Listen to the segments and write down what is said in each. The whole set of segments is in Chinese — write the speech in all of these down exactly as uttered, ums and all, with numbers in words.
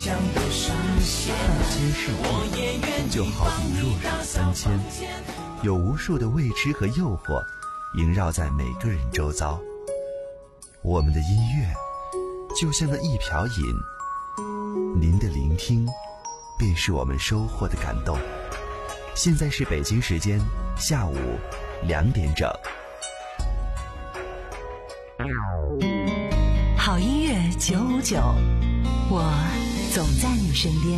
千世界就好比弱水三千，有无数的未知和诱惑萦绕在每个人周遭。我们的音乐就像那一瓢饮，您的聆听便是我们收获的感动。现在是北京时间下午两点整。 好音乐九五九，我总在你身边。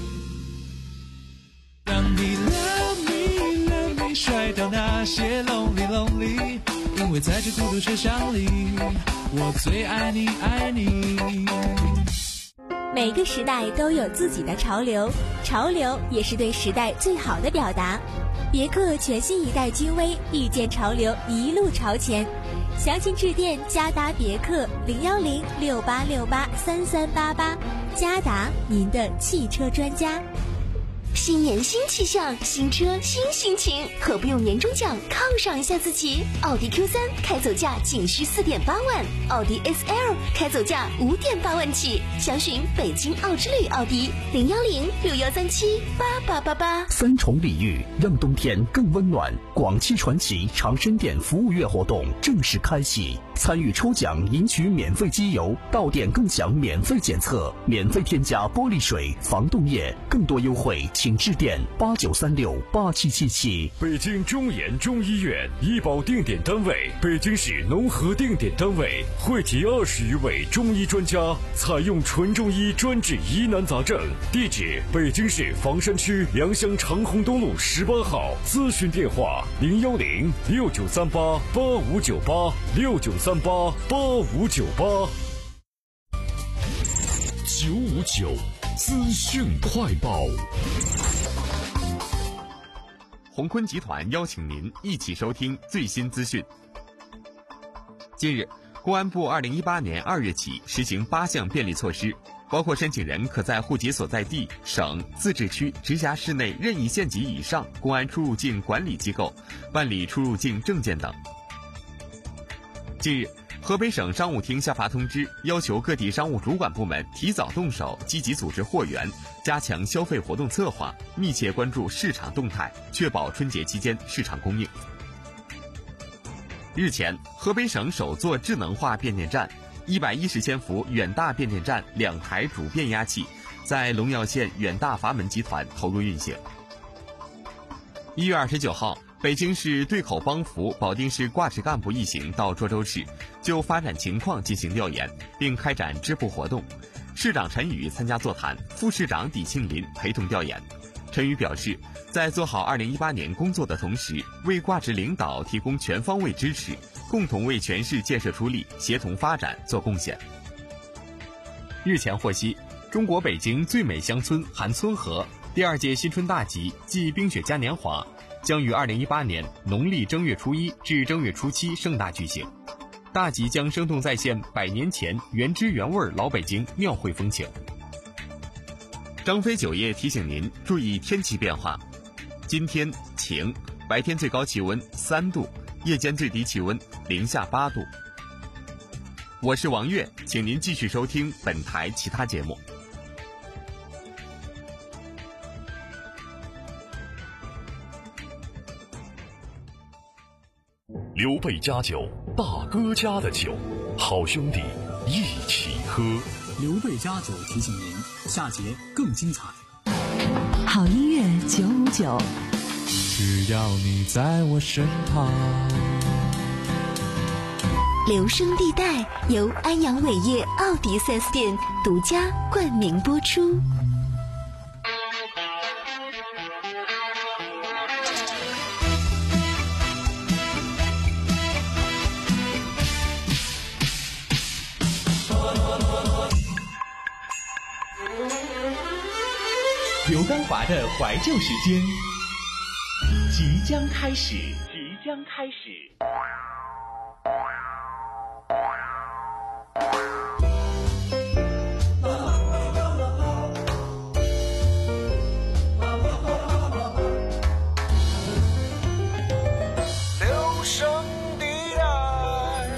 让你 love me love me 甩掉那些 lonely lonely， 因为在这孤独车厢里，我最爱你爱你。 每个时代都有自己的潮流，潮流也是对时代最好的表达。别克全新一代君威，遇见潮流，一路朝前。详情致电嘉达别克零幺零六八六八三三八八，嘉达，您的汽车专家。 新年新气象，新车新心情，何不用年终奖犒赏一下自己？奥迪 Q 三 开走价仅需四点八万，奥迪 S L 开走价五点八万起。详询北京奥之旅奥迪零幺零六幺三七八八八八。 三重礼遇，让冬天更温暖。广汽传祺长生店服务月活动正式开启，参与抽奖赢取免费机油，到店更享免费检测，免费添加玻璃水、防冻液，更多优惠请致电八九三六八七七七。 北京中研中医院医保定点单位，北京市农合定点单位，汇集二十余位中医专家，采用纯中医专治疑难杂症。地址：北京市房山区良乡长虹东路十八号。咨询电话：零幺零六九三八八五九八六九三八八五九八。九五九资讯快报。 鸿坤集团邀请您一起收听最新资讯。近日，公安部二零一八年二月起实行八项便利措施，包括申请人可在户籍所在地、省、自治区、直辖市内任意县级以上公安出入境管理机构办理出入境证件等。近日，河北省商务厅下发通知，要求各地商务主管部门提早动手，积极组织货源，加强消费活动策划，密切关注市场动态，确保春节期间市场供应。日前，河北省首座智能化变电站一百一十千伏远大变电站两台主变压器在龙耀县远大阀门集团投入运行。一月二十九号，北京市对口帮扶保定市挂职干部一行到涿州市，就发展情况进行调研，并开展支部活动。市长陈宇参加座谈，副市长李庆林陪同调研。陈宇表示，在做好二零一八年工作的同时，为挂职领导提供全方位支持，共同为全市建设出力、协同发展做贡献。日前获悉，中国北京最美乡村韩村河第二届新春大集暨冰雪嘉年华将于二零一八年农历正月初一至正月初七盛大举行。大集将生动再现百年前原汁原味老北京庙会风情。张飞酒业提醒您注意天气变化，今天晴，白天最高气温三度，夜间最低气温零下八度。我是王悦，请您继续收听本台其他节目。 刘备家酒，大哥家的酒，好兄弟一起喝。 刘备家酒提醒您，下节更精彩。 好音乐九五九， 只要你在我身旁。 留声地带由安阳伟业奥迪 四 S 店独家冠名播出。 刘刚华的怀旧时间即将开始，即将开始。 留声地带，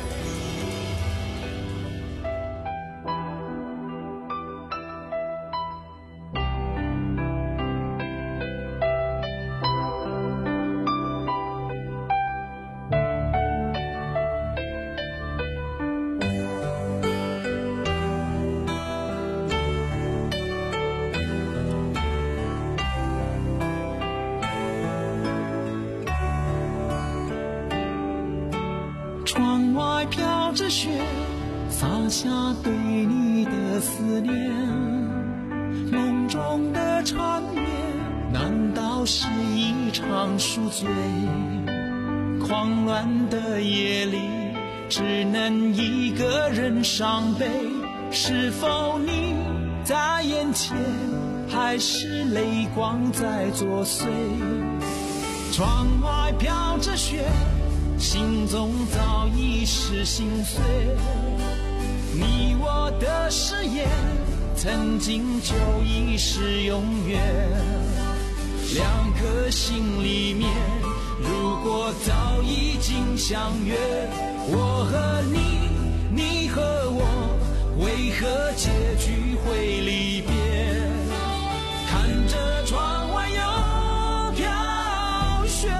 着雪，洒下对你的思念。梦中的缠绵，难道是一场宿醉？狂乱的夜里，只能一个人伤悲。是否你在眼前，还是泪光在作祟？窗外飘着雪，心中早已是心碎。你我的誓言，曾经就已是永远。两颗心里面，如果早已经相约，我和你，你和我，为何结局会离别？看着窗外又飘雪，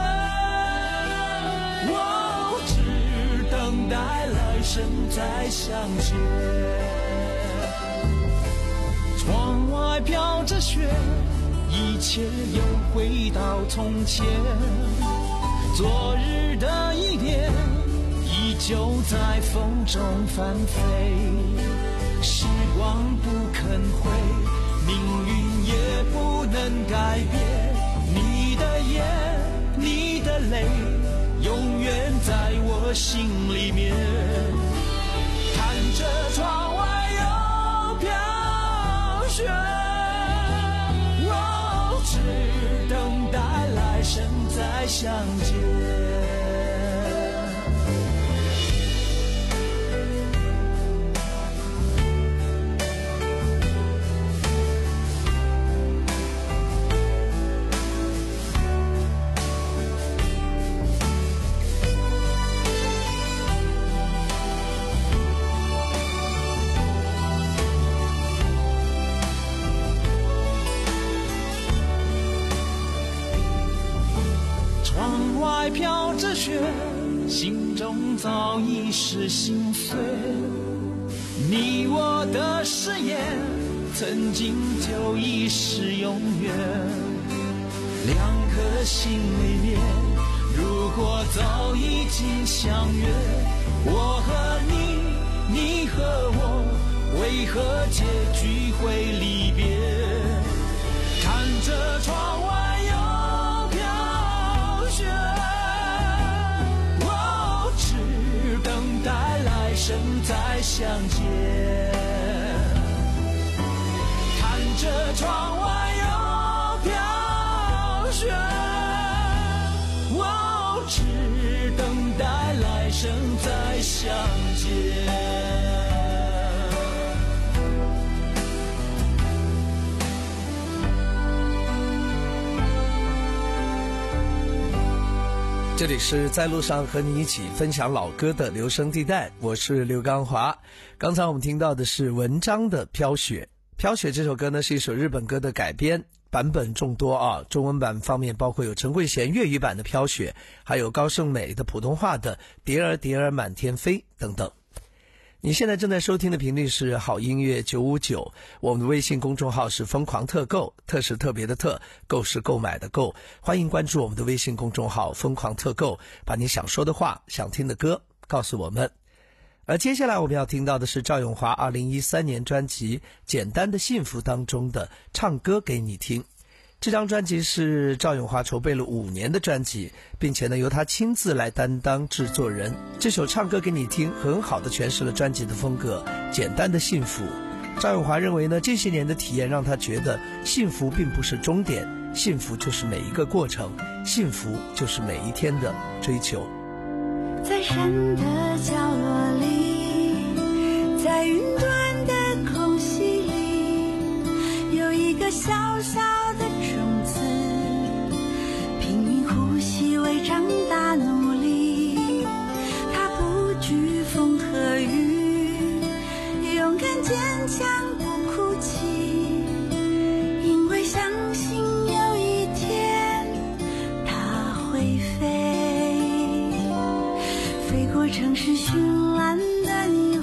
我只等待来生再相见。窗外飘着雪，一切又回到从前。昨日的一点，依旧在风中翻飞。时光不肯回，命运也不能改变。你的眼，你的泪，永远在我心里面。看着窗外又飘雪，我只等待来生再相见。窗外飘着雪，心中早已是心碎。你我的誓言，曾经就已是永远。两颗心里面，如果早已经相约，我和你，你和我，为何结局会离别？看着窗外我只等待来生再相见。看着窗外又飘雪，我只等待来生再相见。 这里是在路上和你一起分享老歌的留声地带，我是刘刚华。刚才我们听到的是文章的《飘雪》。《飘雪》这首歌呢是一首日本歌的改编，版本众多啊。中文版方面包括有陈慧娴粤语版的《飘雪》，还有高胜美的普通话的《蝶儿蝶儿满天飞》等等。你现在正在收听的频率是好音乐九五九，我们的微信公众号是疯狂特购，特是特别的特，购是购买的购，欢迎关注我们的微信公众号疯狂特购，把你想说的话，想听的歌告诉我们。而接下来我们要听到的是赵咏华二零一三年专辑《简单的幸福》当中的唱歌给你听。这张专辑是赵咏华筹备了五年的专辑，并且呢由他亲自来担当制作人。这首唱歌给你听很好的诠释了专辑的风格，简单的幸福。赵咏华认为呢，这些年的体验让他觉得幸福并不是终点，幸福就是每一个过程，幸福就是每一天的追求。 在山的角落里，在云端的空隙里，有一个小小的种子，拼命呼吸为长大努力。它不惧风和雨，勇敢坚强不哭泣，因为相信有一天它会飞，飞过城市绚烂的霓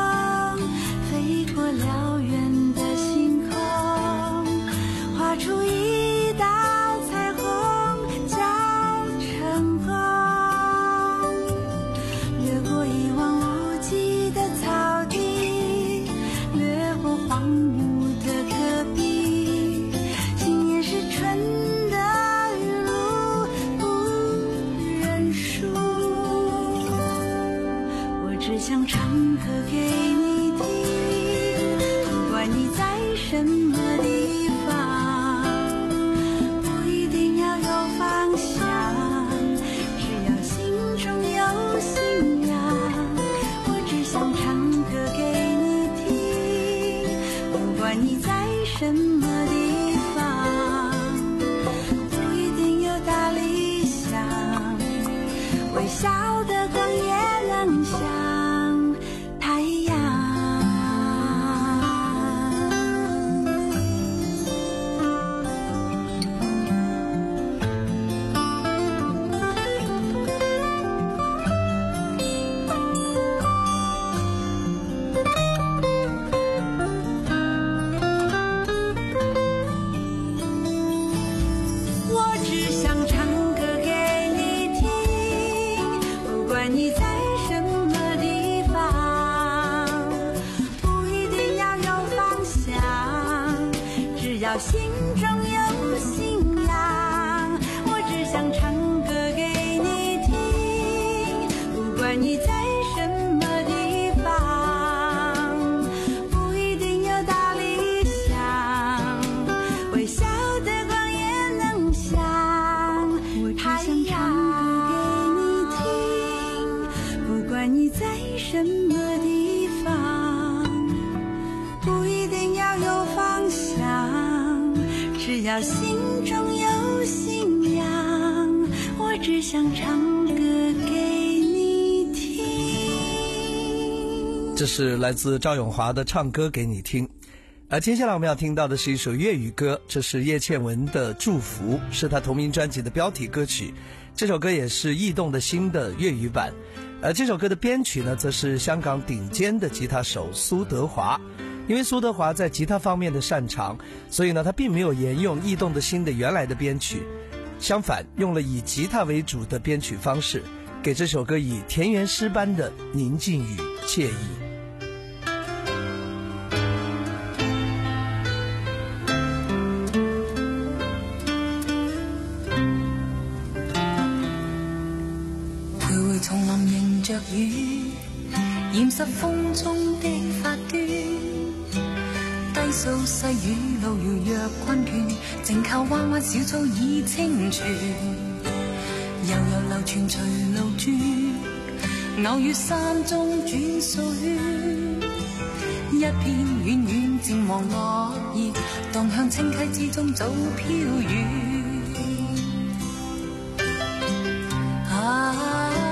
虹，飞过辽远的星空，画出一只要心中有信仰，我只想唱歌给你听。不管你在什么地方，不一定有大理想，微笑的光也能像太阳。不管你在什么地方，不一定要有方向，只要心中有信仰，我只想唱歌给你听。 这是来自赵咏华的《唱歌给你听》。而接下来我们要听到的是一首粤语歌，这是叶倩文的《祝福》，是她同名专辑的标题歌曲。这首歌也是异动的新的粤语版。而这首歌的编曲呢，则是香港顶尖的吉他手苏德华。因为苏德华在吉他方面的擅长，所以呢，他并没有沿用异动的新的原来的编曲，相反用了以吉他为主的编曲方式，给这首歌以田园诗般的宁静与惬意。 丛林迎着雨，染湿風中的髮端，低訴細雨路遙若困倦，靜靠彎彎小草已清泉，悠悠流傳隨路轉，偶遇山中轉數圈，一片遠遠漸黃落葉，蕩向清溪之中早飄遠。啊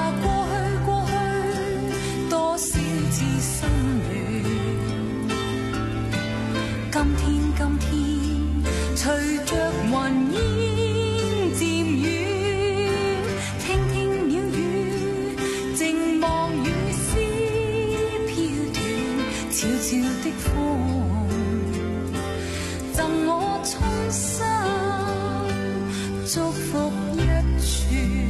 今天，今天，隨着雲煙漸遠，聽聽鳥語，靜望雨絲飄斷，悄悄的風，贈我衷心祝福一串。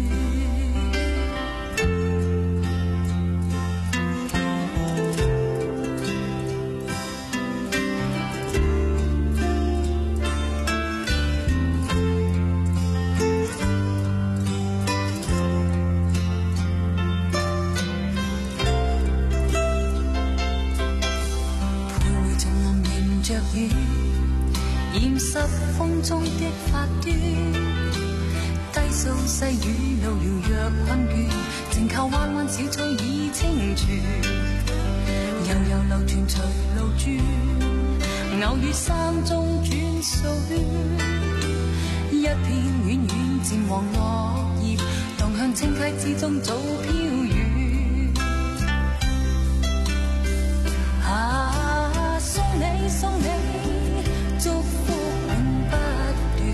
染濕風中的髮端，低訴細雨路遙若困倦，靜靠彎彎小草已清泉，悠悠流傳隨路轉，偶遇山中轉數圈，一片遠遠漸黃落葉，蕩向清溪之中早飄遠。啊，送你送你祝福永不斷，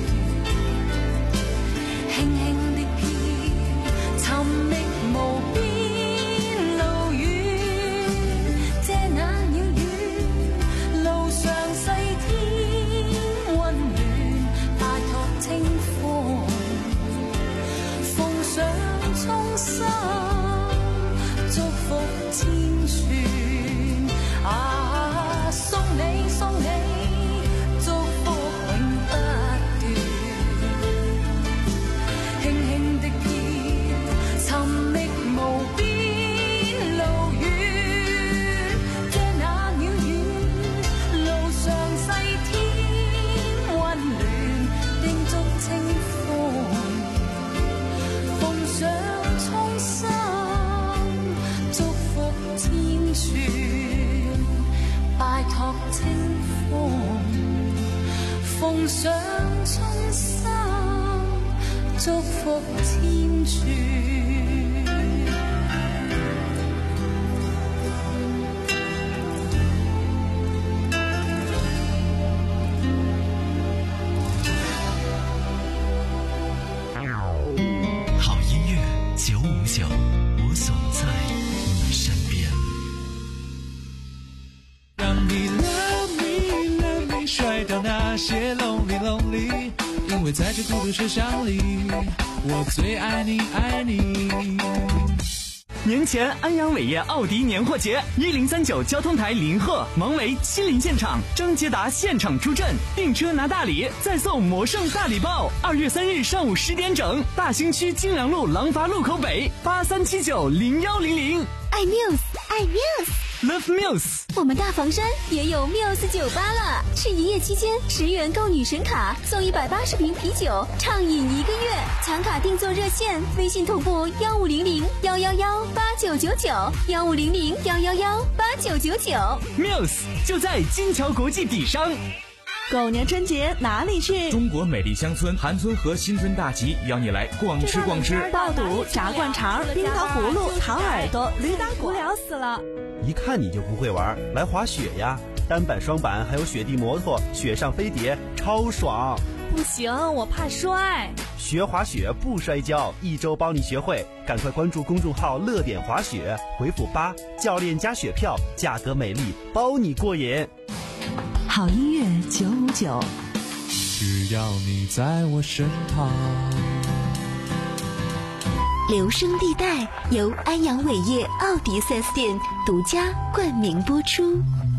輕輕的飄，尋覓無邊路遠，遮那鳥語，路上細天溫暖，拜託清風，奉上衷心祝福千串。啊，送你送你祝福永不斷，輕輕的飄，尋覓無邊路遠，遮那鳥語，路上細天溫暖，叮囑清風，奉上衷心祝福千串，拜託清風，奉上衷心祝福千串。 好音樂九五九，我總在你身邊。 讓你 love me love me 甩掉那些 lonely lonely， 因為在這孤獨車廂裡，我最愛你愛你。 年前安阳伟业奥迪年货节，一零三九交通台林鹤、王维亲临现场，张捷达现场出阵，订车拿大礼，再送魔圣大礼包。二月三日上午十点整，大兴区金良路廊坊路口北，八三七九零幺零零。 爱 Muse， 爱 Muse，Love Muse。 我们大房山也有 Muse 酒吧了，是营业期间十元购女神卡送一百八十瓶啤酒，畅饮一个月。抢卡订座热线：微信同步幺五零零幺幺幺八九九九，幺五零零幺幺幺八九九九。 Muse 就在金桥国际底商。 狗年春节哪里去？ 中国美丽乡村韩村和新村大集邀你来逛吃逛吃， 爆肚、炸灌肠、冰糖葫芦、糖耳朵、驴打鼓，无聊死了。 一看你就不会玩，来滑雪呀！单板、双板，还有雪地摩托、雪上飞碟，超爽！ 不行，我怕摔。 学滑雪不摔跤，一周帮你学会。赶快关注公众号“乐点滑雪”，回复八，教练加雪票，价格美丽，包你过瘾。 好音乐九五九， 只要你在我身旁。 留声地带由安阳伟业奥迪 四 S 店独家冠名播出。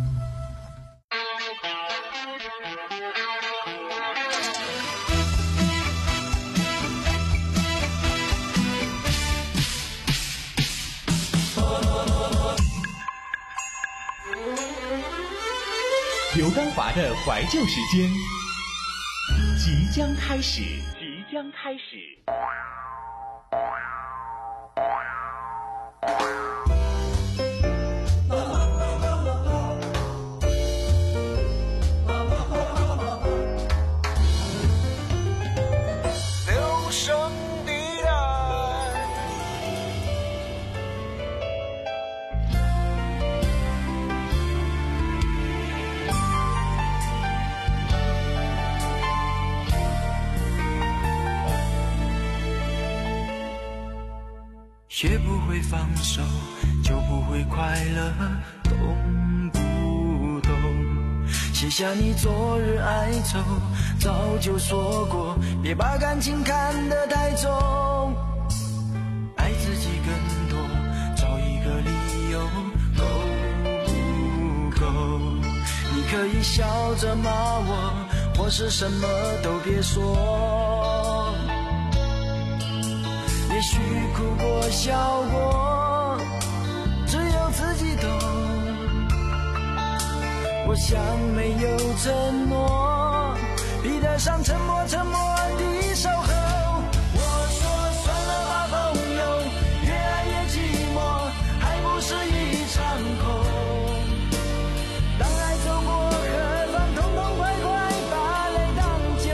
刘刚华的怀旧时间即将开始，即将开始。 留声地带， 学不会放手，就不会快乐，懂不懂？写下你昨日哀愁，早就说过，别把感情看得太重。爱自己更多，找一个理由，够不够？你可以笑着骂我，或是什么都别说。也许哭过笑过，只有自己懂。我想没有承诺，比得上沉默沉默的守候。我说算了吧朋友，越爱越寂寞，还不是一场空。当爱走过何妨痛痛快快把泪当酒。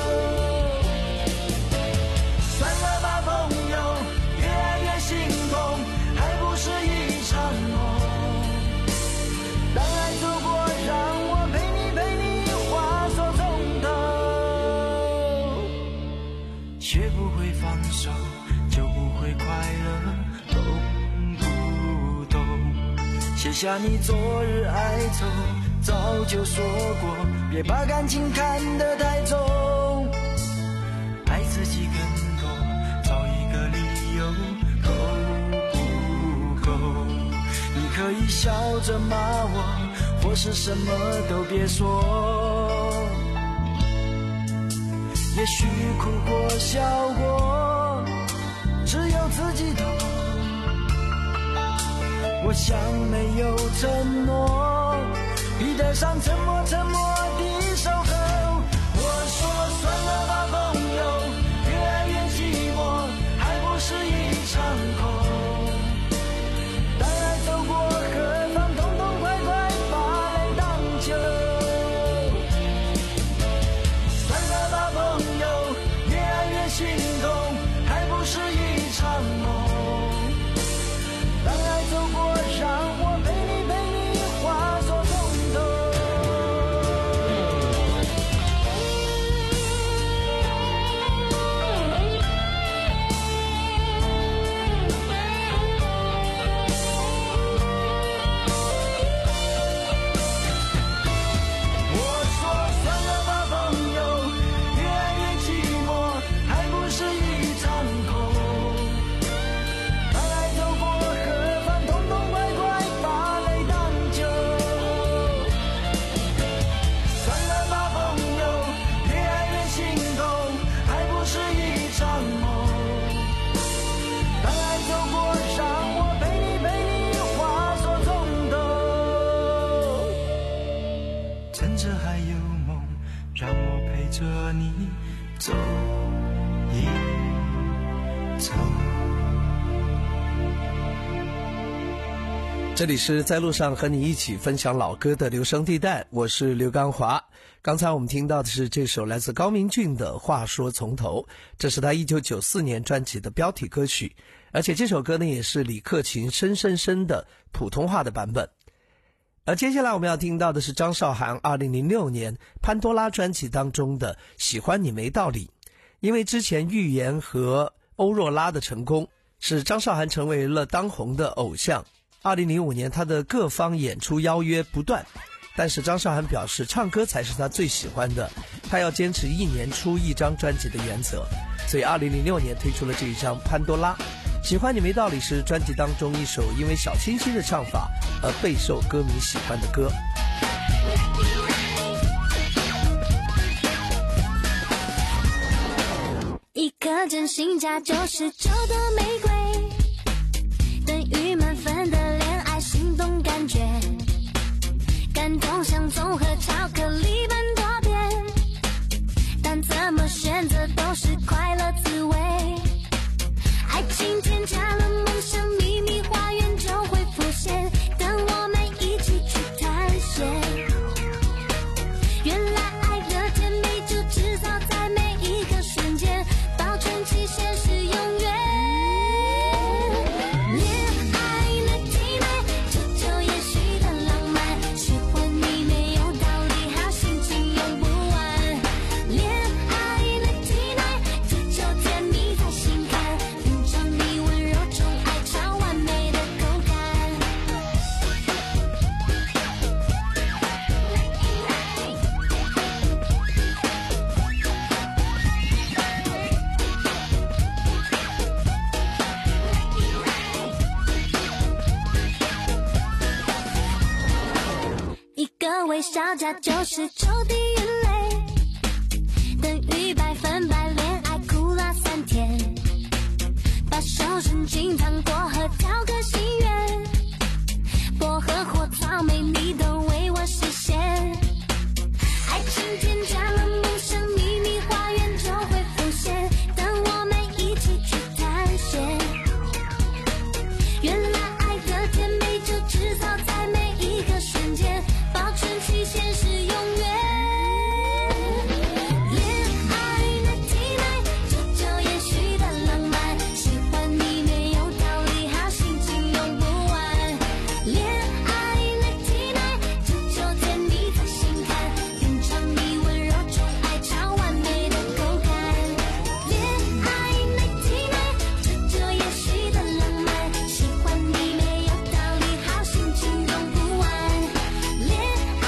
算了吧朋友，越爱越心痛，还不是一场梦。当爱走过，让我陪你陪你化作从头。学不会放手，就不会快乐，懂不懂？写下你昨日哀愁，早就说过，别把感情看得太重。爱自己更多，找一个理由，够不够？你可以笑着骂我，或是什么都别说。也许哭过笑过，只有自己懂。我想没有承诺，比得上沉默沉默的守候。我说算了吧朋友，越爱越寂寞，还不是一场空。当爱走过何妨痛痛快快把泪当酒。算了吧朋友，越爱越心痛，还不是一场梦。当爱走过，让我陪你陪你化作从头。 让我陪着你走一走。 这里是在路上和你一起分享老歌的留声地带，我是刘刚华。刚才我们听到的是这首来自高明骏的《话说从头》，这是他一九九四年专辑的标题歌曲，而且这首歌呢也是李克勤深深深的普通话的版本。而接下来我们要听到的是张韶涵二零零六年潘多拉专辑当中的《喜欢你没道理》。因为之前预言和欧若拉的成功，使张韶涵成为了当红的偶像。二零零五年他的各方演出邀约不断，但是张韶涵表示唱歌才是他最喜欢的，他要坚持一年出一张专辑的原则，所以二零零六年推出了这一张潘多拉。喜欢你没道理是专辑当中一首因为小清新的唱法而备受歌迷喜欢的歌。 一颗真心价九十九的玫瑰，等于满分的恋爱心动感觉，感动像综合巧克力般多变，但怎么选择都是快乐滋味。爱情添加了梦想，秘密花园就会浮现，等我们一起去探险。原来爱的甜美就制造在每一个瞬间，保存期限是永远。微笑加九十九滴眼泪，等于百分百恋爱哭了三天，把手伸进糖果盒挑个心愿，薄荷或草莓你都为我实现。爱情添加了梦想，秘密花园就会浮现，等我们一起去探险。原来爱的甜美就制造在每一个瞬间，保存期限是永远。恋爱的体美，这就也许的浪漫，喜欢你没有道理，好心情用不完。恋爱的体美，这就甜蜜在心坎，品尝你温柔中爱超完美的口感。恋爱的体美，这就也许的浪漫，喜欢你没有道理，好心情用不完。恋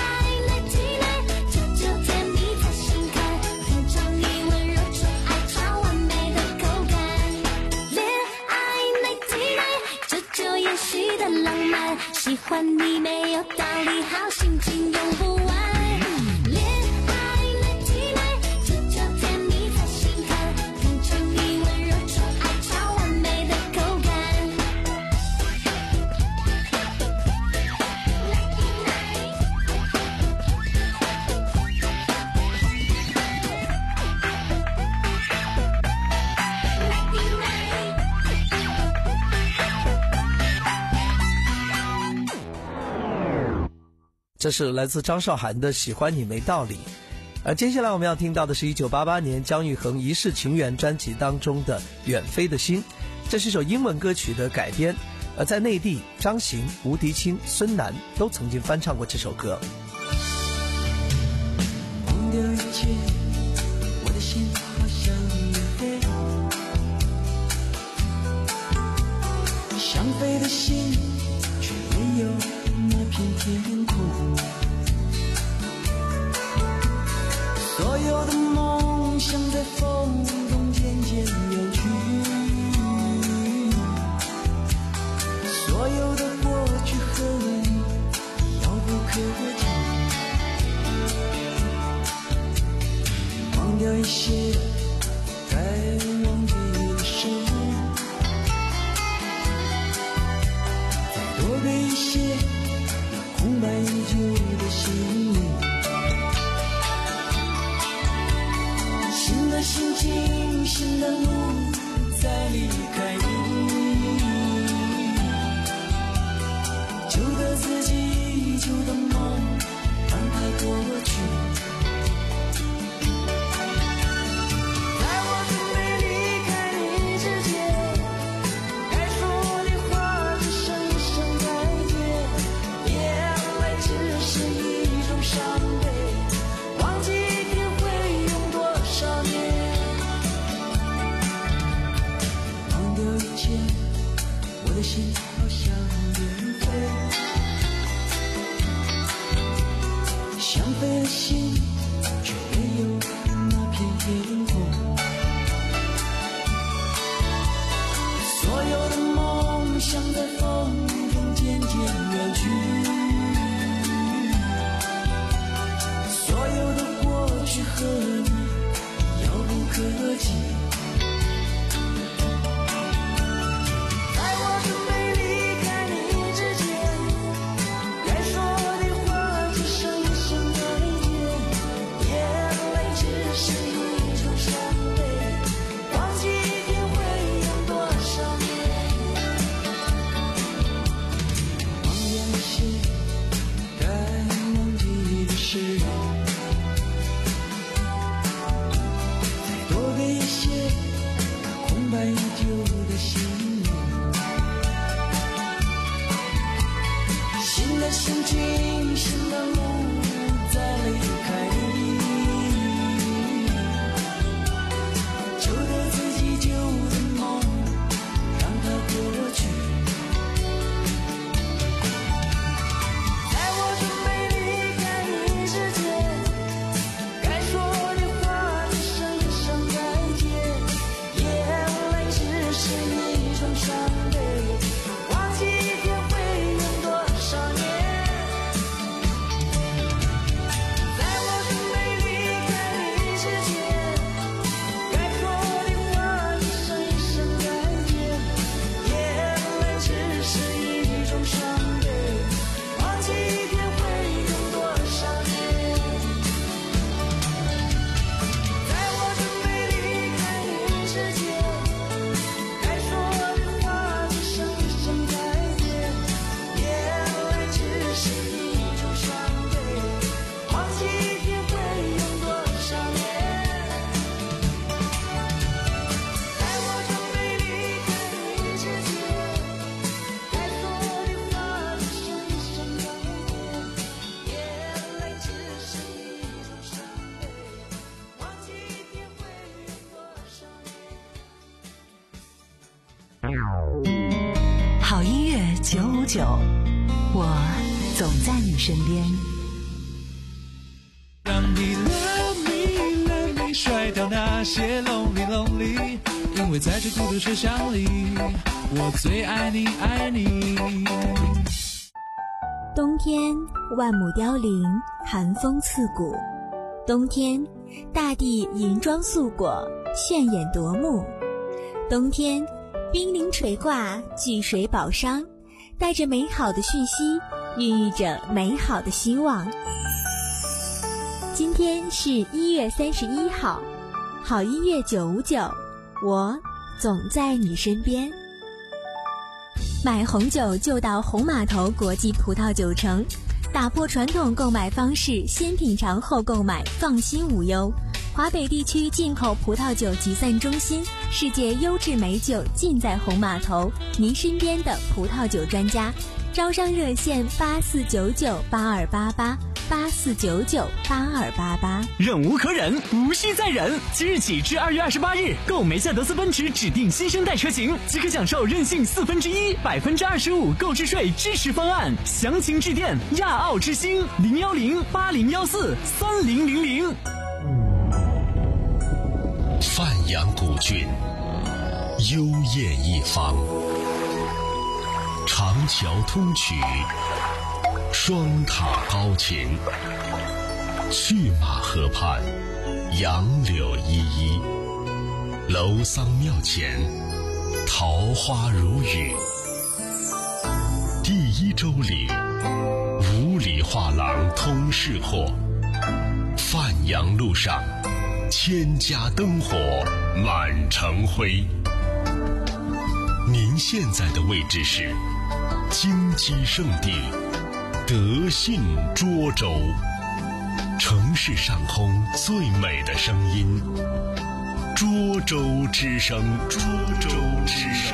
喜欢你没有道理，好心情用不完。恋爱的体美，这就甜蜜在心坎，品尝你温柔中爱超完美的口感。 这是来自张韶涵的《喜欢你没道理》。而接下来我们要听到的是一九八八年姜育恒《一世情缘》专辑当中的《远飞的心》，这是一首英文歌曲的改编，而在内地张行、吴迪清、孙楠都曾经翻唱过这首歌。 忘掉一切，我的心好像远飞，想飞的心却没有那片天空，所有的梦想在风中渐渐远去，所有的过去和未遥不可及，忘掉一些该忘记的事，再多给一些空白已久的心灵。 的心情，新的路，再离开你。旧的自己，旧的梦，让它过去。在我准备离开你之前，该说的话只剩声再见。眼泪只是一种伤悲，忘记一天会用多少年。忘掉以前，我的心好像远飞，想飞的心却没有那片天空。所有的梦想在风中渐渐远去，所有的过去和你遥不可及。在我准备离开你之前，该说的话只剩声再见。眼泪只是一种伤悲，忘记一天会用多少年。忘掉一些该忘记的事，再多给一些那空白已久的心灵。新的心情，新的路，再离开你。旧的自己，旧的梦，让它过去。在我准备离开你之前，该说的话只剩声再见。眼泪只是一种伤悲，忘记一天会用多少年。在我准备离开你之前，该说的话只剩声再见。眼泪只是一种伤悲，忘记一天会用多少年。在我准备离开你之前，该说的话只剩声再见。眼泪只是一种伤悲，忘记一天会用多少年。在我准备离开你之前，该说的话只剩声再见。眼泪只是一种伤悲，忘记一天会用多少年。 好音乐九五九，我总在你身边。 让你 love me love me 甩掉那些 lonely lonely， 因为在这孤独车厢里，我最爱你爱你。 冬天万亩凋零，寒风刺骨。冬天大地银装素裹，炫眼夺目。冬天冰凌垂挂，巨水宝商，带着美好的讯息，孕育着美好的希望。今天是一月三十一号，好音乐九五九，我总在你身边。买红酒就到红码头国际葡萄酒城，打破传统购买方式，先品尝后购买，放心无忧。华北地区进口葡萄酒集散中心，世界优质美酒尽在红码头，您身边的葡萄酒专家。招商热线八四九九八二八八八四九九八二八八。 忍无可忍，无需再忍。即日起至二月二十八日，购梅赛德斯奔驰指定新生代车型，即可享受任性四分之一、百分之二十五购置税支持方案。详情致电亚奥之星零幺零八零幺四三零零零。 范阳古郡，幽艳一方，长桥通衢，双塔高擎，去马河畔，杨柳依依，楼桑庙前，桃花如雨。第一州里，五里画廊通市货，范阳路上， 千家灯火满城辉。您现在的位置是金鸡圣地德信涿州，城市上空最美的声音，涿州之声，涿州之声。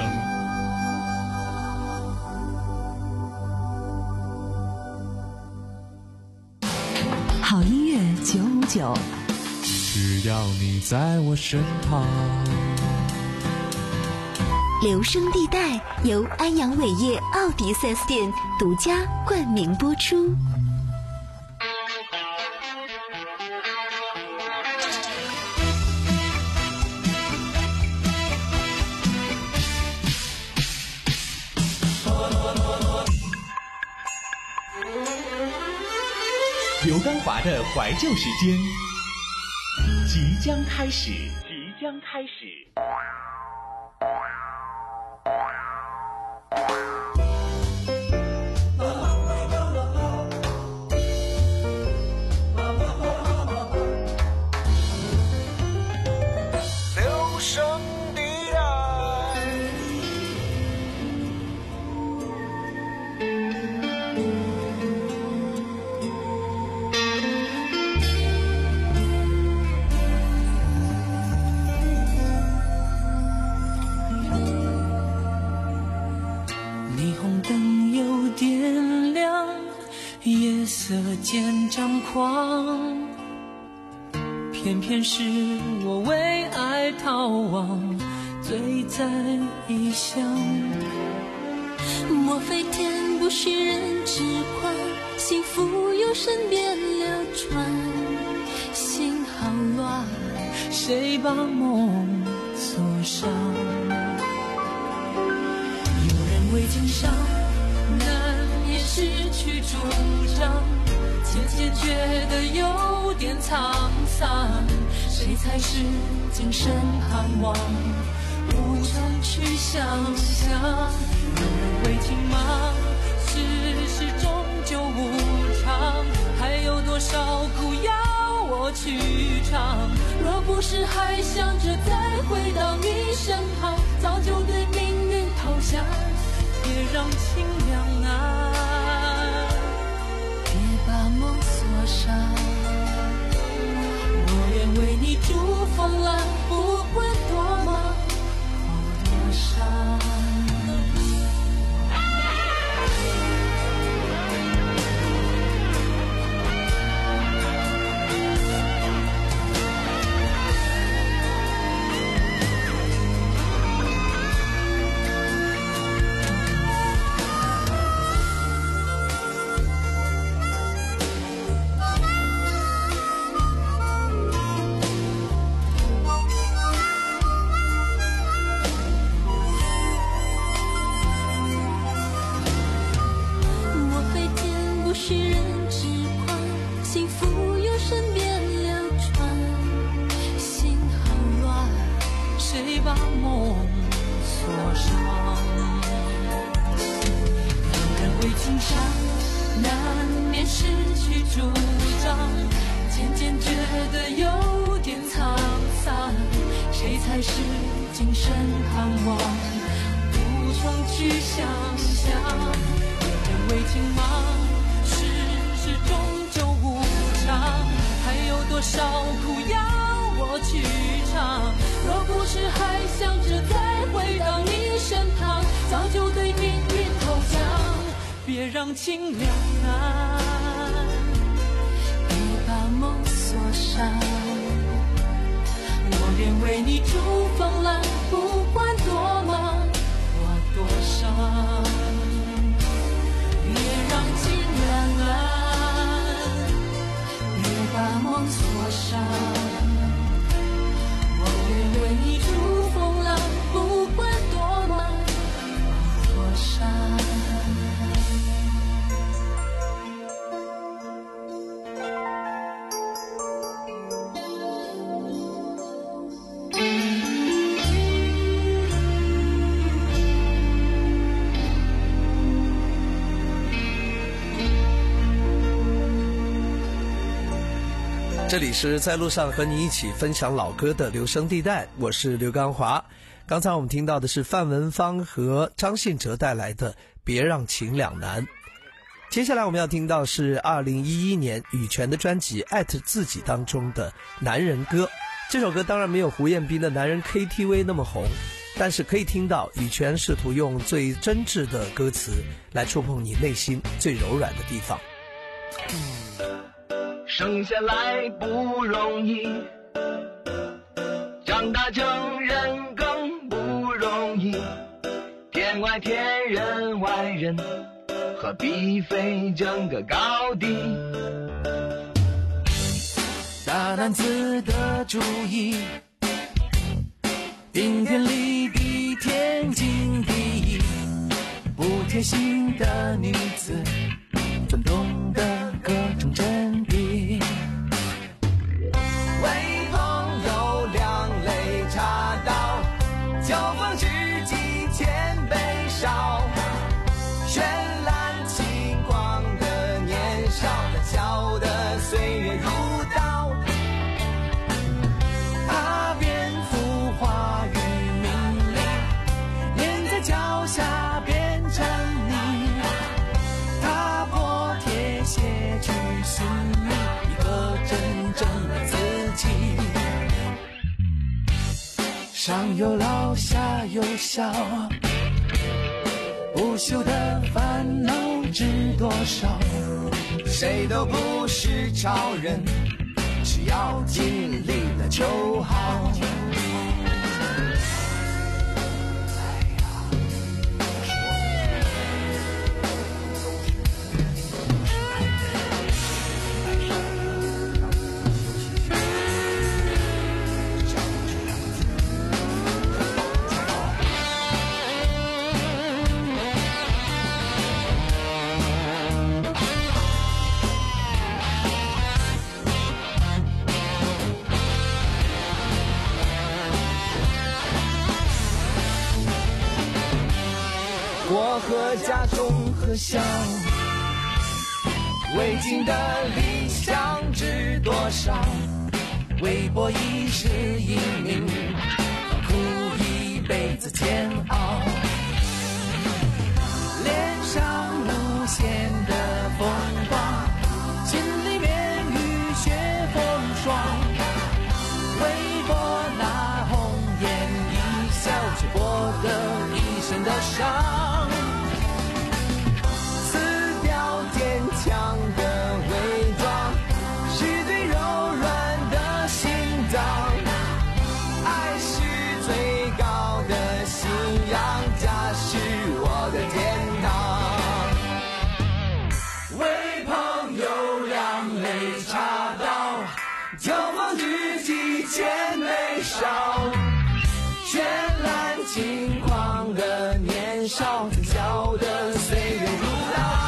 好音乐九五九， 只要你在我身旁。 留声地带由安阳伟业奥迪 四 S 店独家冠名播出。 刘刚华的怀旧时间即将开始，即将开始。 留声地带。 霓虹灯又点亮，夜色渐张狂，偏偏是我为爱逃亡，醉在异乡。 莫非天不许人痴狂，幸福由身边流传，心好乱， 谁把梦锁上？有人为情伤，难免失去主张，渐渐觉得有点沧桑，谁才是今生盼望，无从去想象。有人为情忙，世事终究无常，还有多少苦要我去尝？若不是还想着再回到你身旁，早就对命运投降。别让情凉啊， 别把梦锁上， 我愿为你筑风浪，不管多忙或多伤。别让情凉啊，别把梦锁上，我愿为你筑风浪，不管多忙或多伤。别让情凉啊，别把梦锁上，我愿为你筑风浪，不管多忙或多伤。 这里是在路上和你一起分享老歌的留声地带，我是刘刚华。刚才我们听到的是范文芳和张信哲带来的《别让情两难》。接下来我们要听到是二零一一年羽泉的专辑《艾特自己》当中的男人歌。这首歌当然没有胡彦斌的男人 K T V 那么红，但是可以听到羽泉试图用最真挚的歌词来触碰你内心最柔软的地方。 生下来不容易，长大成人更不容易，天外天人外人，何必非争个高低？大男子的主意，顶天立地，天经地义，不贴心的女子，怎懂得各种真谛？为朋友两肋插刀，酒逢知己千杯少，绚烂轻狂的年少，谈笑的岁月如刀，踏遍浮华与名利，念在脚下变成泥，踏破铁鞋去寻觅一个真正的自己。上有老下有小，不朽的烦恼知多少？谁都不是超人，只要尽力了就好。过河家中和笑，未尽的理想知多少？微薄一世英名，苦一辈子煎熬。脸上无限的风光，心里面雨雪风霜。微薄那红颜一笑，却博得一身的伤。强的伪装是最柔软的心脏，爱是最高的信仰，家是我的天堂。为朋友两肋插刀，酒逢知己千杯少，绚烂轻狂的年少，谈笑的岁月如刀。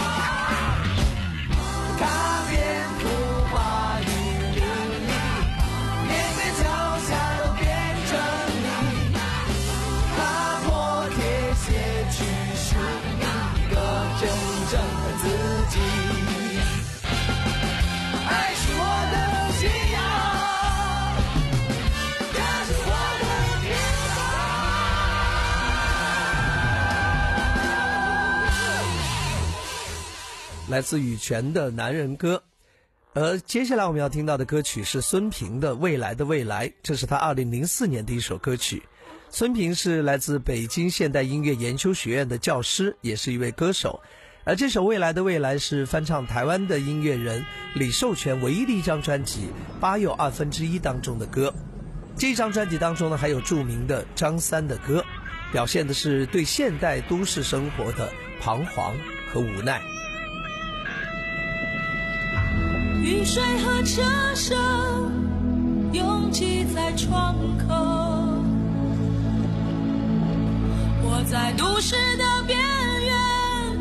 来自羽泉的男人歌。而接下来我们要听到的歌曲是孙平的《未来的未来》，这是他二零零四年的一首歌曲。孙平是来自北京现代音乐研究学院的教师，也是一位歌手。而这首《未来的未来》是翻唱台湾的音乐人李寿全唯一的一张专辑《八又二分之一》当中的歌。这张专辑当中呢，还有著名的张三的歌，表现的是对现代都市生活的彷徨和无奈。 雨水和车声拥挤在窗口，我在都市的边缘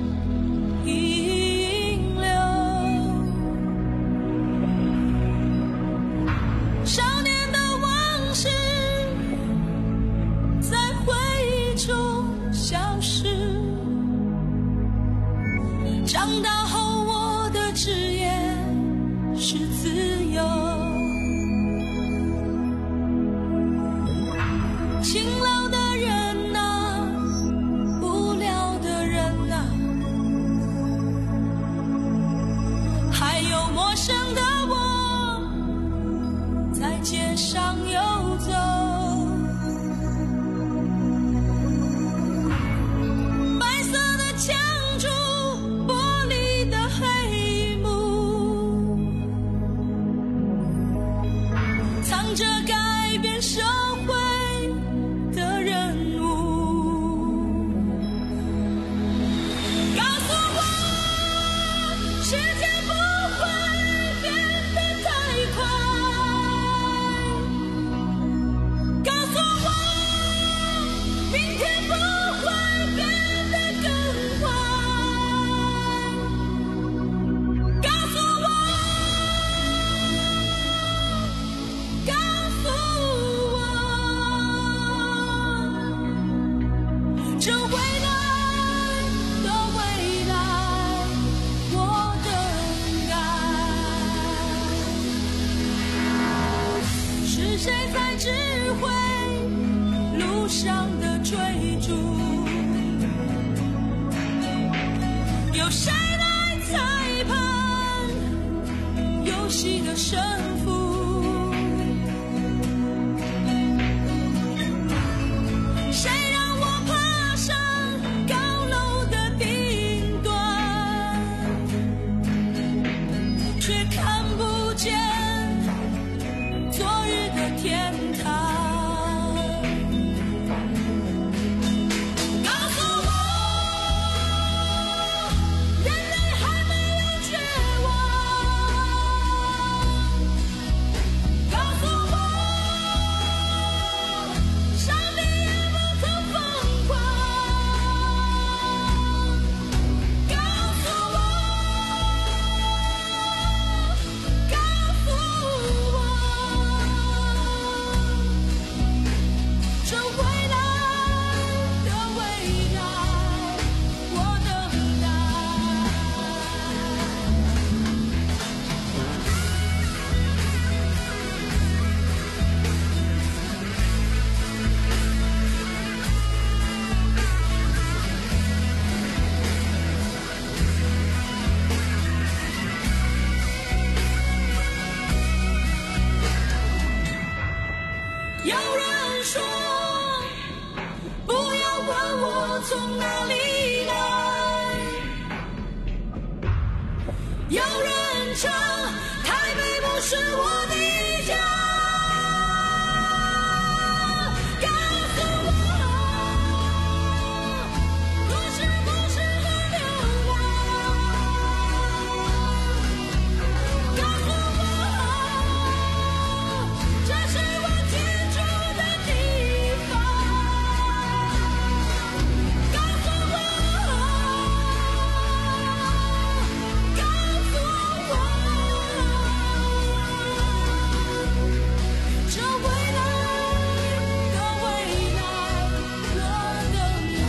停留。少年的往事在回忆中消失，长大后我的职业是自由。 街上游走，白色的墙柱，玻璃的黑幕，藏着改变社会的人物。告诉我，时间不会变得太快。告诉我，明天不会变得更坏。告诉我，告诉我，这未来的未来，我等待。是谁在指挥路上的追逐？由谁来裁判游戏的胜负？谁让我爬上高楼的顶端，却看不见昨日的天堂？告诉我，人类还没有绝望。告诉我，上帝也不曾疯狂。告诉我，告诉我，这未来的未来，我等待。有人说，不要问我从哪里来。有人唱，台北不是我的家。告诉我，我是不是很流浪？告诉我，这是我居住的地方。告诉我，告诉我，这未来的未来，我等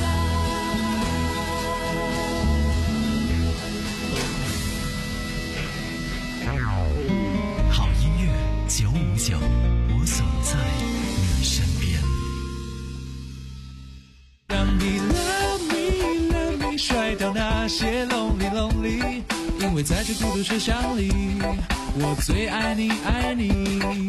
待。好音乐九五九，我总在你身边。 让你 love me love me 甩掉那些 lonely lonely， 因为在这孤独车厢里，我最爱你爱你。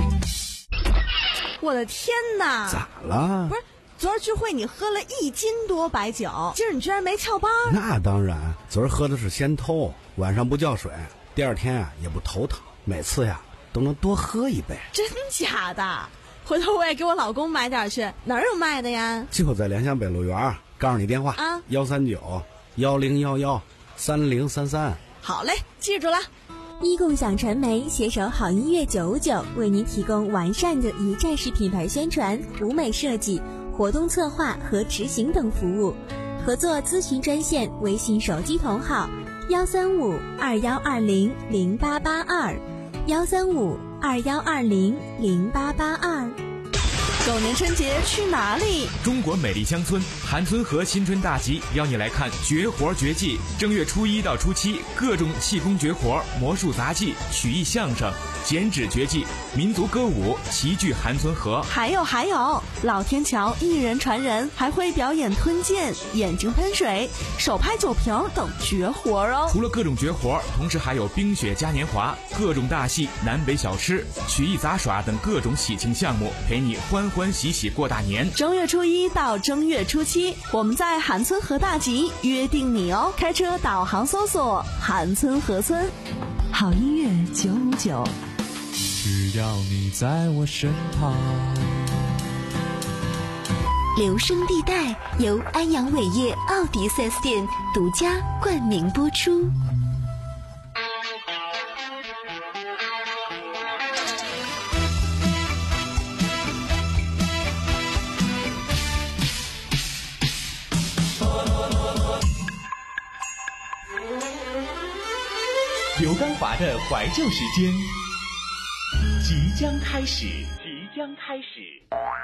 我的天哪！ 咋了？ 不是，昨儿聚会你喝了一斤多白酒，今儿你居然没翘班？ 那当然，昨儿喝的是仙偷，晚上不叫水，第二天啊也不头疼，每次呀都能多喝一杯。 真假的？回头我也给我老公买点去，哪儿有卖的呀？ 就在莲香北路园，告诉你电话啊， 幺三九幺零幺幺三零三三。 好嘞，记住了。 一共享传媒携手好音乐九五九，为您提供完善的一站式品牌宣传、舞美设计、活动策划和执行等服务。合作咨询专线：微信手机同号幺三五二幺二零零八八二，幺三五二幺二零零八八二。 狗年春节去哪里？ 中国美丽乡村韩村河新春大集邀你来看绝活绝技。正月初一到初七，各种气功绝活、魔术杂技、曲艺相声、剪纸绝技、民族歌舞齐聚韩村河。 还有还有，老天桥一人传人，还会表演吞剑、眼睛喷水、手拍酒瓶等绝活哦。 除了各种绝活，同时还有冰雪嘉年华、各种大戏、南北小吃、曲艺杂耍等各种喜庆项目，陪你欢欢喜喜过大年。 正月初一到正月初七，我们在韩村河大集约定你哦。开车导航搜索韩村河村。 好音乐九五九， 只要你在我身旁。 留声地带由安阳伟业奥迪 四 S 店独家冠名播出。 刘刚华的怀旧时间即将开始，即将开始。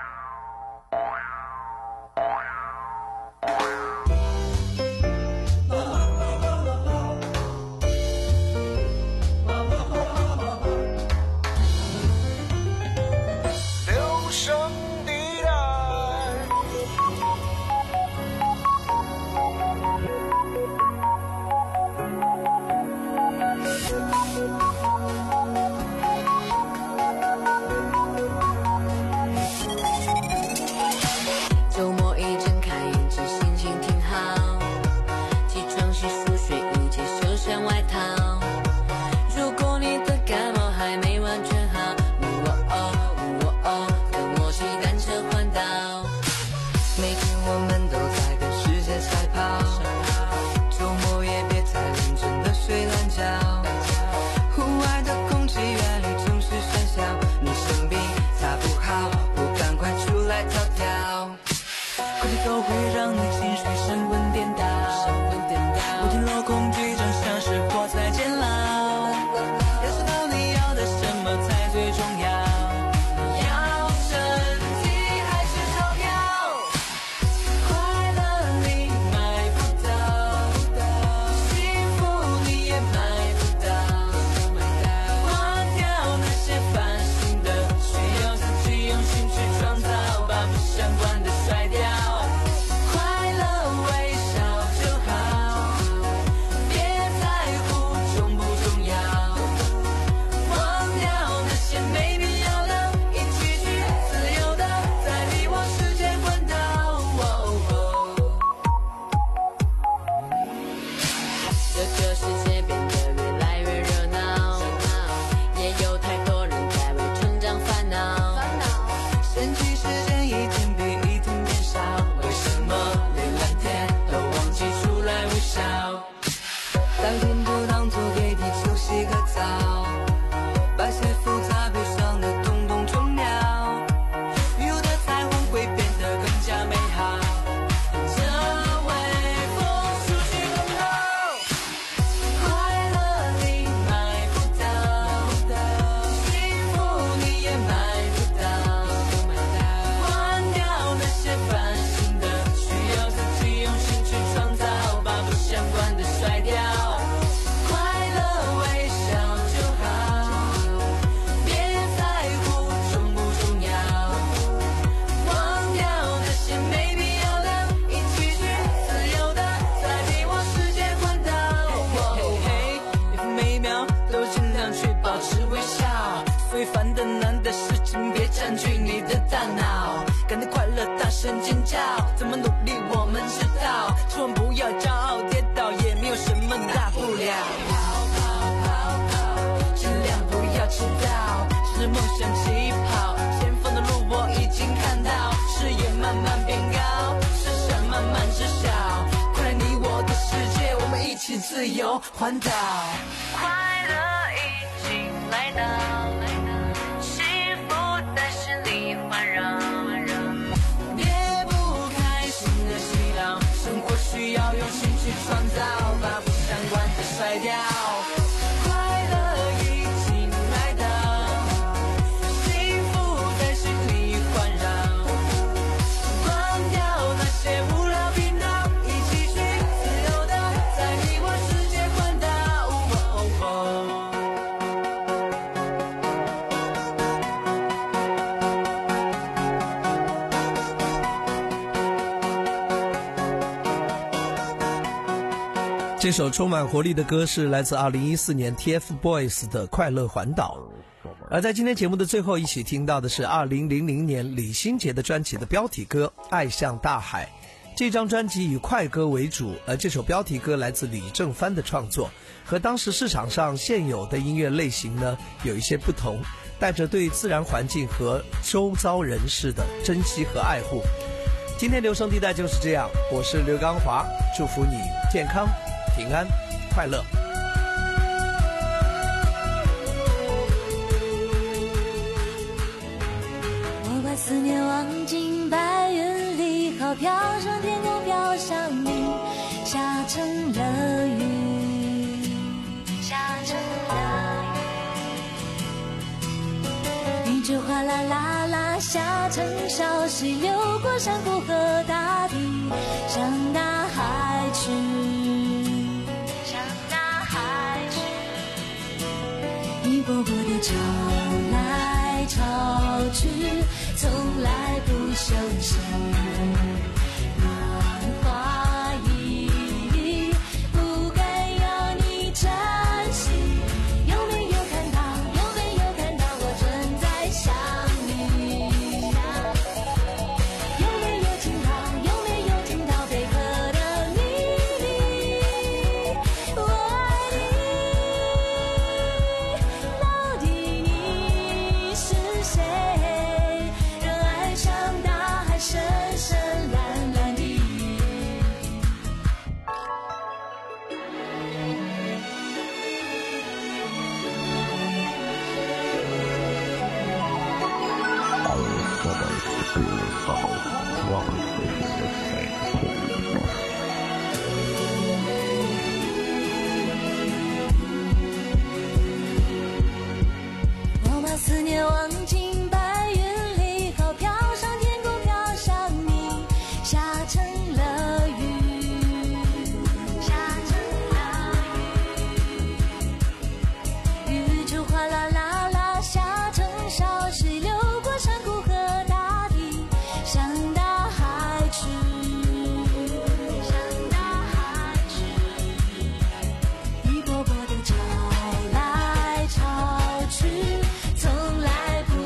留声地带。 周末一睁开眼睛，心情挺好。起床洗漱睡衣接袖衫外套。如果你的感冒还没完全好，呜哦哦呜哦哦，跟我骑单车环岛。每天我们都在跟时间赛跑，周末也别太认真的睡懒觉。户外的空气越里总是喧嚣，你生病擦不好，不赶快出来跳跳。空气都会让你情绪神魂颠倒，不停落恐惧症像是火柴煎熬。要知道你要的什么才最重要，要身体还是钞票？快乐你买不到，幸福你也买不到。忘掉那些烦心的，需要自己用心去创造，把不相关的甩掉。快乐微笑就好，别在乎重不重要。忘掉那些没必要的，一起去自由的在你我世界环岛。这个世界变得越来越热闹，也有太多人在为成长烦恼。嫌弃时间一天比一天变少，为什么连蓝天都忘记出来微笑？当天就当作给地球洗个澡，把些复杂悲伤的统统冲掉，有的彩虹会变得更加美好。这微风出去更好，快乐你买不到，幸福你也买不到。忘掉那些烦心的，需要自己用心去创造，把不相关的甩掉。快乐微笑就好，别在乎重不重要。忘掉那些没必要的，一起去自由的在你我世界环岛。每分每秒都尽量去保持微笑，最烦的难的事情别占据你的大脑，感到快乐大声尖叫，怎么努力我们知道，千万不要骄傲跌倒，也没有什么大不了。跑跑跑跑，尽量不要迟到，朝着梦想起跑，前方的路我已经看到，视野慢慢变高，视线慢慢知晓，快来你我的世界，我们一起自由环岛。快乐已经来到，幸福在心里环绕，别不开心的祈祷，生活需要用心去创造，把不相关的甩掉。快乐已经来到，幸福在心里环绕。 这首充满活力的歌是来自二零一四年 T F Boys 的《快乐环岛》。而在今天节目的最后，一起听到的是二零零零年李心洁的专辑的标题歌《爱向大海》。这张专辑以快歌为主，而这首标题歌来自李正帆的创作，和当时市场上现有的音乐类型呢有一些不同，带着对自然环境和周遭人士的珍惜和爱护。今天留声地带就是这样，我是刘刚华，祝福你健康、平安、快乐。 我把思念忘进白云里，好飘上天空，飘上你，下成了雨，下成了雨，雨就哗啦啦啦下成小溪，流过山谷和大地，向大海去，向大海去，一波波的潮来潮去，从来不休息，浪花一粒，不该要你珍惜。有没有看到，有没有看到我正在想你？有没有听到，有没有听到贝壳的秘密？我爱你，到底你是谁？深深蓝蓝的我把思念忘进白云里，好飘上天空，飘上你，下成了雨，下成了雨，雨就哗啦啦啦下成小溪，流过山谷和大地，向大海去，向大海去，一波波的潮来潮去，从来不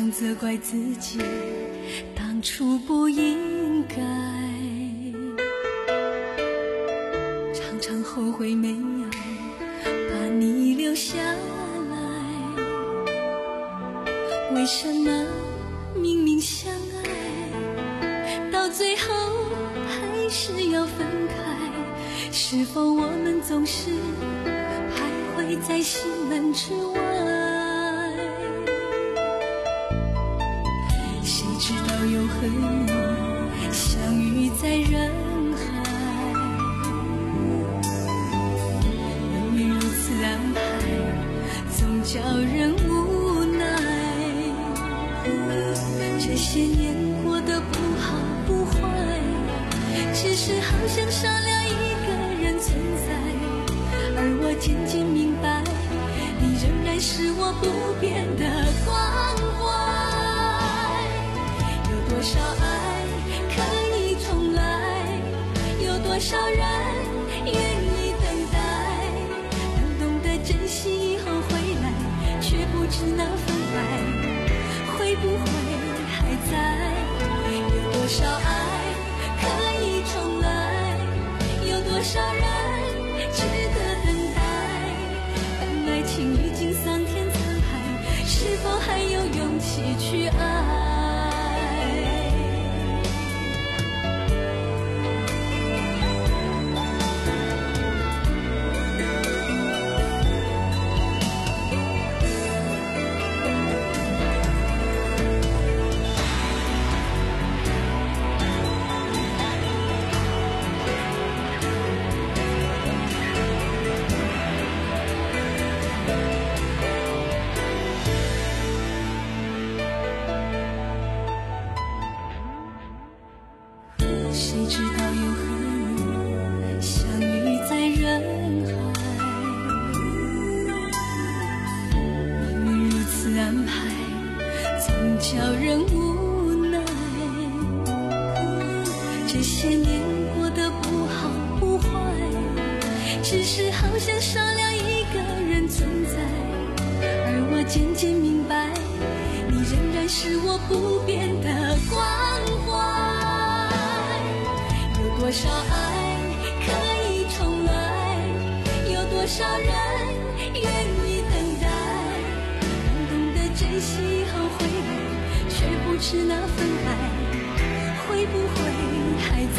常责怪自己当初不应该，常常后悔没有把你留下来。为什么明明相爱，到最后还是要分开？是否我们总是徘徊在心门之外？谁知道又和你相遇在人海，命运如此安排，总叫人无奈。这些年过得不好不坏，只是好像少了一个人存在，而我渐渐明白，你仍然是我不变的关怀。有多少爱可以重来，有多少人愿意等待，能懂得珍惜以后回来，却不知那份爱会不会还在。有多少爱可以重来，有多少人值得等待，当爱情历经桑田沧海，是否还有勇气去爱？谁知道又和你相遇在人海，命运如此安排，总叫人无奈。这些年过得不好不坏，只是好像少了一个人存在，而我渐渐明白，你仍然是我不变的关怀。有多少爱可以重来，有多少人愿意等待，能懂得珍惜后回来，却不知那份爱